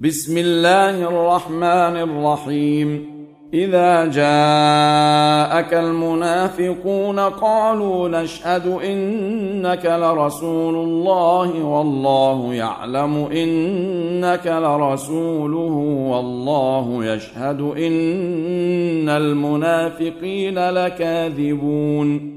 بسم الله الرحمن الرحيم. إذا جاءك المنافقون قالوا نشهد إنك لرسول الله والله يعلم إنك لرسوله والله يشهد إن المنافقين لكاذبون.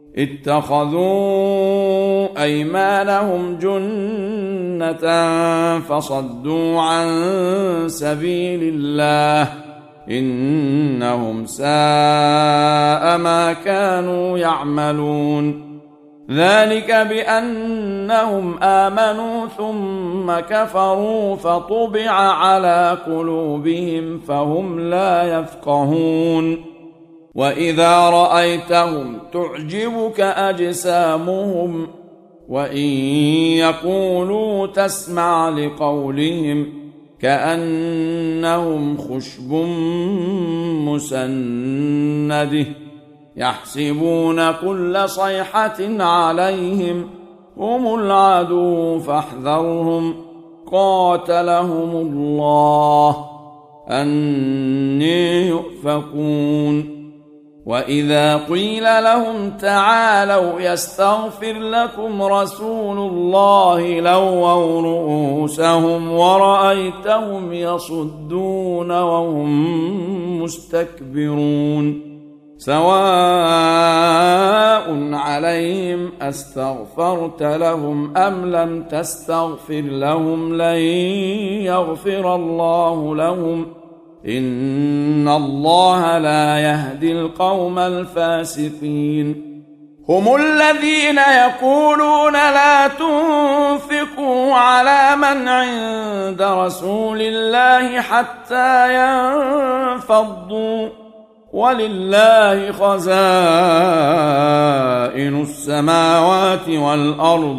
اتخذوا أيمانهم جنة فصدوا عن سبيل الله إنهم ساء ما كانوا يعملون. ذلك بأنهم آمنوا ثم كفروا فطبع على قلوبهم فهم لا يفقهون. وإذا رأيتهم تعجبك أجسامهم وإن يقولوا تسمع لقولهم كأنهم خشب مسنده يحسبون كل صيحة عليهم هم العدو فاحذرهم قاتلهم الله أني يؤفكون. وإذا قيل لهم تعالوا يستغفر لكم رسول الله لووا رؤوسهم ورأيتهم يصدون وهم مستكبرون. سواء عليهم أستغفرت لهم أم لم تستغفر لهم لن يغفر الله لهم إن الله لا يهدي القوم الفاسقين. هم الذين يقولون لا تنفقوا على من عند رسول الله حتى ينفضوا ولله خزائن السماوات والأرض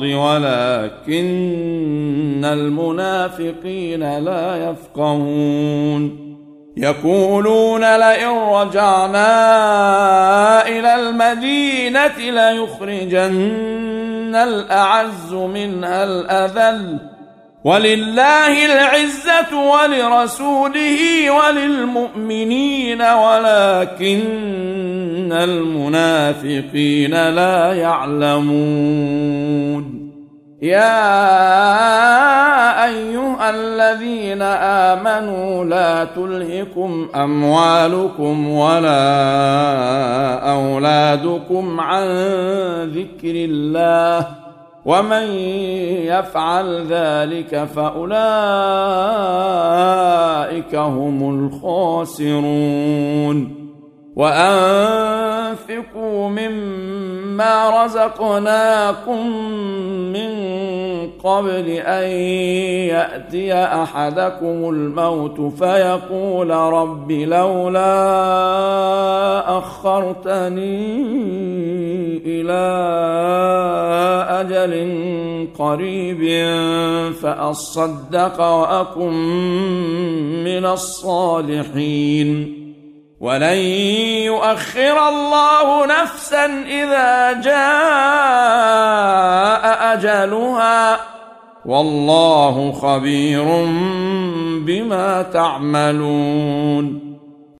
ولكن المنافقين لا يفقهون. يقولون لئن رجعنا إلى المدينة ليخرجن الأعز منها الأذل ولله العزة ولرسوله وللمؤمنين ولكن المنافقين لا يعلمون. يا أيها الذين آمنوا لا تلهكم أموالكم ولا أولادكم عن ذكر الله ومن يفعل ذلك فأولئك هم الخاسرون. وأنفقوا مما رزقناكم من قبل أن يأتي أحدكم الموت فيقول رب لولا أخرتني إلى أجل قريب فأصدق وأكن من الصالحين ولن يؤخر الله نفسا إذا جاء أجلها والله خبير بما تعملون.